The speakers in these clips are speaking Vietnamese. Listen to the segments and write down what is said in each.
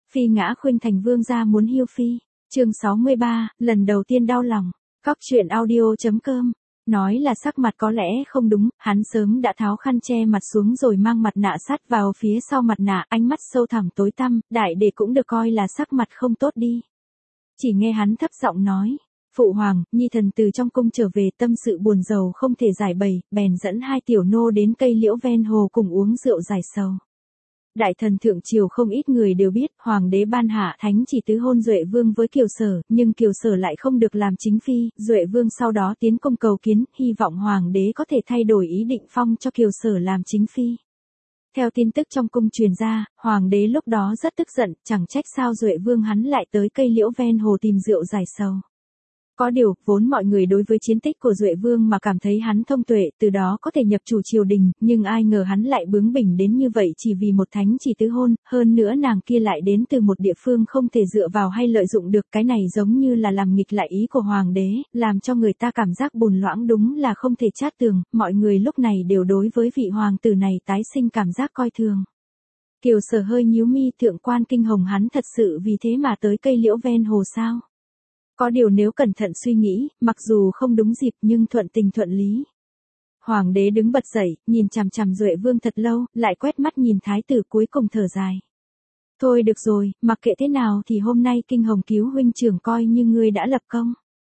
Phi ngã khuynh thành vương gia muốn hiêu phi. Chương 63, lần đầu tiên đau lòng. Cóc truyện audio.com. Nói là sắc mặt có lẽ không đúng, hắn sớm đã tháo khăn che mặt xuống rồi mang mặt nạ sát vào phía sau mặt nạ, ánh mắt sâu thẳm tối tăm, đại để cũng được coi là sắc mặt không tốt đi. Chỉ nghe hắn thấp giọng nói, phụ hoàng, nhi thần từ trong cung trở về, tâm sự buồn rầu không thể giải bày, bèn dẫn hai tiểu nô đến cây liễu ven hồ cùng uống rượu giải sầu. Đại thần thượng triều không ít người đều biết, hoàng đế ban hạ thánh chỉ tứ hôn Duệ Vương với Kiều Sở, nhưng Kiều Sở lại không được làm chính phi, Duệ Vương sau đó tiến công cầu kiến, hy vọng hoàng đế có thể thay đổi ý định phong cho Kiều Sở làm chính phi. Theo tin tức trong cung truyền ra, hoàng đế lúc đó rất tức giận, chẳng trách sao Duệ Vương hắn lại tới cây liễu ven hồ tìm rượu giải sầu. Có điều, vốn mọi người đối với chiến tích của Duệ Vương mà cảm thấy hắn thông tuệ, từ đó có thể nhập chủ triều đình, nhưng ai ngờ hắn lại bướng bỉnh đến như vậy chỉ vì một thánh chỉ tứ hôn, hơn nữa nàng kia lại đến từ một địa phương không thể dựa vào hay lợi dụng được, cái này giống như là làm nghịch lại ý của hoàng đế, làm cho người ta cảm giác bùn loãng, đúng là không thể chát tường, mọi người lúc này đều đối với vị hoàng tử này tái sinh cảm giác coi thường. Kiều Sở hơi nhíu mi, thượng quan Kinh Hồng hắn thật sự vì thế mà tới cây liễu ven hồ sao? Có điều nếu cẩn thận suy nghĩ, mặc dù không đúng dịp nhưng thuận tình thuận lý. Hoàng đế đứng bật dậy, nhìn chằm chằm Duệ Vương thật lâu, lại quét mắt nhìn thái tử, cuối cùng thở dài. Thôi được rồi, mặc kệ thế nào thì hôm nay Kinh Hồng cứu huynh trưởng coi như ngươi đã lập công.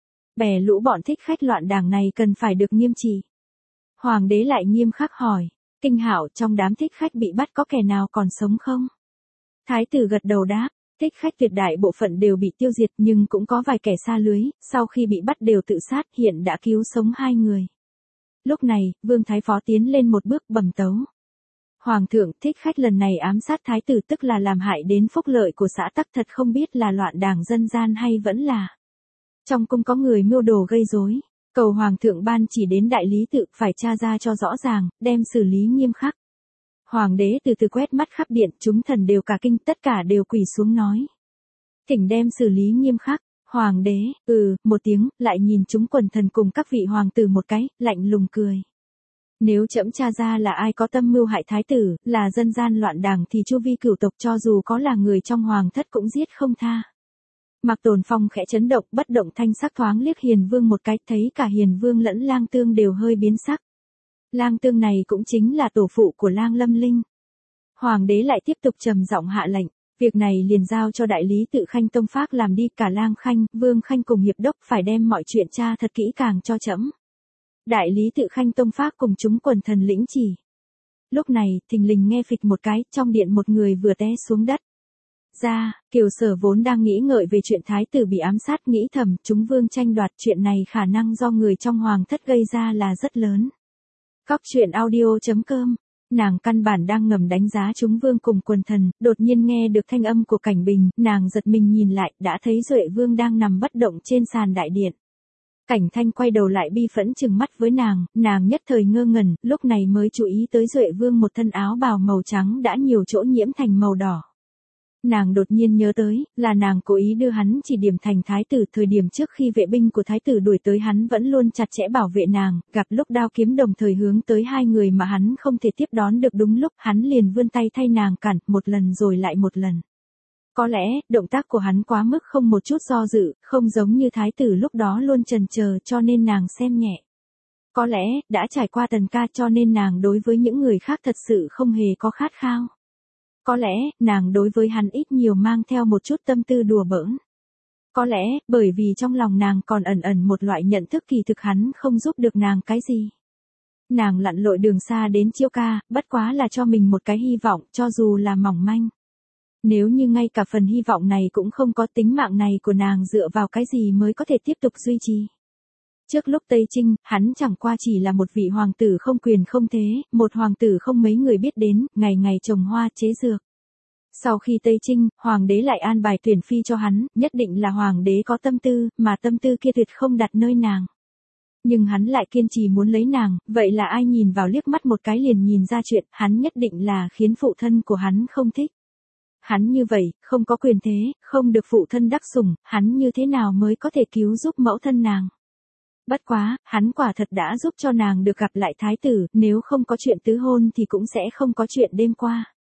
Bè lũ bọn thích khách loạn đảng này cần phải được nghiêm trị. Hoàng đế lại nghiêm khắc hỏi, Kinh Hạo, trong đám thích khách bị bắt có kẻ nào còn sống không? Thái tử gật đầu đáp. Thích khách tuyệt đại bộ phận đều bị tiêu diệt nhưng cũng có vài kẻ sa lưới, sau khi bị bắt đều tự sát, hiện đã cứu sống 2 người. Lúc này, Vương Thái Phó tiến lên một bước bẩm tấu. Hoàng thượng, thích khách lần này ám sát thái tử tức là làm hại đến phúc lợi của xã tắc, thật không biết là loạn đảng dân gian hay vẫn là trong cung có người mưu đồ gây rối. Cầu Hoàng thượng ban chỉ đến đại lý tự phải tra ra cho rõ ràng, đem xử lý nghiêm khắc. Hoàng đế từ từ quét mắt khắp điện, chúng thần đều cả kinh, tất cả đều quỳ xuống nói. Thỉnh đem xử lý nghiêm khắc. Hoàng đế, một tiếng, lại nhìn chúng quần thần cùng các vị hoàng tử một cái, lạnh lùng cười. Nếu trẫm tra ra là ai có tâm mưu hại thái tử, là dân gian loạn đảng thì chu vi cửu tộc cho dù có là người trong hoàng thất cũng giết không tha. Mạc Tồn Phong khẽ chấn động, bất động thanh sắc thoáng liếc Hiền Vương một cái, thấy cả Hiền Vương lẫn Lang Tương đều hơi biến sắc. Lang Tương này cũng chính là tổ phụ của Lang Lâm Linh. Hoàng đế lại tiếp tục trầm giọng hạ lệnh, việc này liền giao cho đại lý tự Khanh Tông Phác làm đi, cả Lang Khanh, Vương Khanh cùng hiệp đốc phải đem mọi chuyện tra thật kỹ càng cho trẫm. Đại lý tự Khanh Tông Phác cùng chúng quần thần lĩnh chỉ. Lúc này, thình lình nghe phịch một cái, trong điện một người vừa té xuống đất. Kiều Sở vốn đang nghĩ ngợi về chuyện thái tử bị ám sát, nghĩ thầm, chúng vương tranh đoạt, chuyện này khả năng do người trong hoàng thất gây ra là rất lớn. Cóc truyện audio.com. Nàng căn bản đang ngầm đánh giá chúng vương cùng quần thần, đột nhiên nghe được thanh âm của Cảnh Bình, nàng giật mình nhìn lại, đã thấy Duệ Vương đang nằm bất động trên sàn đại điện. Cảnh Thanh quay đầu lại bi phẫn trừng mắt với nàng nhất thời ngơ ngẩn, lúc này mới chú ý tới Duệ Vương một thân áo bào màu trắng đã nhiều chỗ nhiễm thành màu đỏ. Nàng đột nhiên nhớ tới, là nàng cố ý đưa hắn chỉ điểm thành thái tử, thời điểm trước khi vệ binh của thái tử đuổi tới hắn vẫn luôn chặt chẽ bảo vệ nàng, gặp lúc đao kiếm đồng thời hướng tới 2 người mà hắn không thể tiếp đón được đúng lúc, hắn liền vươn tay thay nàng cản, một lần rồi lại một lần. Có lẽ, động tác của hắn quá mức không một chút do dự, không giống như thái tử lúc đó luôn chần chờ cho nên nàng xem nhẹ. Có lẽ, đã trải qua tần ca cho nên nàng đối với những người khác thật sự không hề có khát khao. Có lẽ, nàng đối với hắn ít nhiều mang theo một chút tâm tư đùa bỡn. Có lẽ, bởi vì trong lòng nàng còn ẩn ẩn một loại nhận thức kỳ thực hắn không giúp được nàng cái gì. Nàng lặn lội đường xa đến Chiêu Ca, bất quá là cho mình một cái hy vọng, cho dù là mỏng manh. Nếu như ngay cả phần hy vọng này cũng không có, tính mạng này của nàng dựa vào cái gì mới có thể tiếp tục duy trì. Trước lúc Tây Trinh, hắn chẳng qua chỉ là một vị hoàng tử không quyền không thế, một hoàng tử không mấy người biết đến, ngày ngày trồng hoa chế dược. Sau khi Tây Trinh, hoàng đế lại an bài tuyển phi cho hắn, nhất định là hoàng đế có tâm tư, mà tâm tư kia tuyệt không đặt nơi nàng. Nhưng hắn lại kiên trì muốn lấy nàng, vậy là ai nhìn vào liếc mắt một cái liền nhìn ra chuyện, hắn nhất định là khiến phụ thân của hắn không thích. Hắn như vậy, không có quyền thế, không được phụ thân đắc sủng, hắn như thế nào mới có thể cứu giúp mẫu thân nàng. Bất quá, hắn quả thật đã giúp cho nàng được gặp lại thái tử, nếu không có chuyện tứ hôn thì cũng sẽ không có chuyện đêm qua.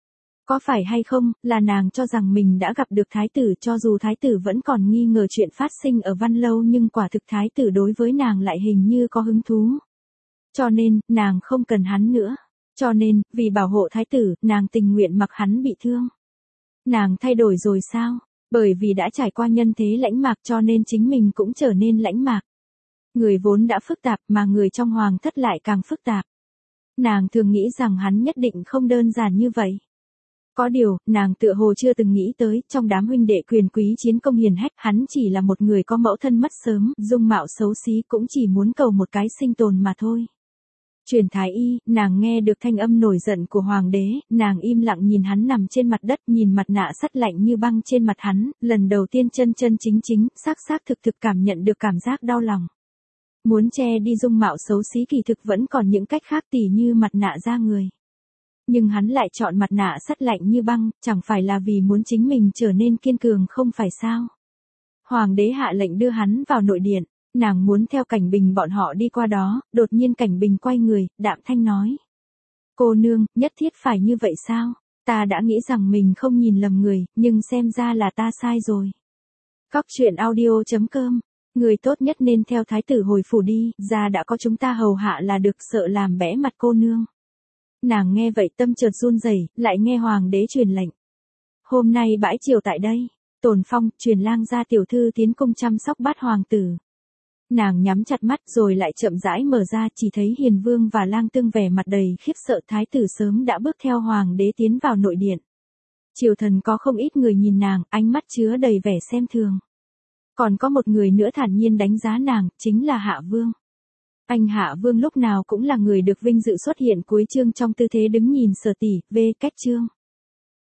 Có phải hay không, là nàng cho rằng mình đã gặp được thái tử, cho dù thái tử vẫn còn nghi ngờ chuyện phát sinh ở Văn Lâu, nhưng quả thực thái tử đối với nàng lại hình như có hứng thú. Cho nên, nàng không cần hắn nữa. Cho nên, vì bảo hộ thái tử, nàng tình nguyện mặc hắn bị thương. Nàng thay đổi rồi sao? Bởi vì đã trải qua nhân thế lãnh mạc cho nên chính mình cũng trở nên lãnh mạc. Người vốn đã phức tạp mà người trong hoàng thất lại càng phức tạp. Nàng thường nghĩ rằng hắn nhất định không đơn giản như vậy. Có điều, nàng tựa hồ chưa từng nghĩ tới, trong đám huynh đệ quyền quý chiến công hiền hách, hắn chỉ là một người có mẫu thân mất sớm, dung mạo xấu xí, cũng chỉ muốn cầu một cái sinh tồn mà thôi. Truyền thái y, nàng nghe được thanh âm nổi giận của hoàng đế, nàng im lặng nhìn hắn nằm trên mặt đất, nhìn mặt nạ sắt lạnh như băng trên mặt hắn, lần đầu tiên chân chính, xác thực cảm nhận được cảm giác đau lòng. Muốn che đi dung mạo xấu xí kỳ thực vẫn còn những cách khác, tỉ như mặt nạ da người. Nhưng hắn lại chọn mặt nạ sắt lạnh như băng, chẳng phải là vì muốn chính mình trở nên kiên cường không phải sao? Hoàng đế hạ lệnh đưa hắn vào nội điện, nàng muốn theo Cảnh Bình bọn họ đi qua đó, đột nhiên Cảnh Bình quay người, đạm thanh nói. Cô nương, nhất thiết phải như vậy sao? Ta đã nghĩ rằng mình không nhìn lầm người, nhưng xem ra là ta sai rồi. Cóc truyện audio.com. Người tốt nhất nên theo thái tử hồi phủ đi, ra đã có chúng ta hầu hạ là được, sợ làm bẽ mặt cô nương. Nàng nghe vậy tâm chợt run rẩy, lại nghe hoàng đế truyền lệnh. Hôm nay bãi triều tại đây, Tồn Phong, truyền lang gia tiểu thư tiến cung chăm sóc bát hoàng tử. Nàng nhắm chặt mắt rồi lại chậm rãi mở ra, chỉ thấy Hiền Vương và Lang Tương vẻ mặt đầy khiếp sợ, thái tử sớm đã bước theo hoàng đế tiến vào nội điện. Triều thần có không ít người nhìn nàng, ánh mắt chứa đầy vẻ xem thường. Còn có một người nữa thản nhiên đánh giá nàng, chính là Hạ Vương. Anh Hạ Vương lúc nào cũng là người được vinh dự xuất hiện cuối chương trong tư thế đứng nhìn Sở tỷ, v cách chương.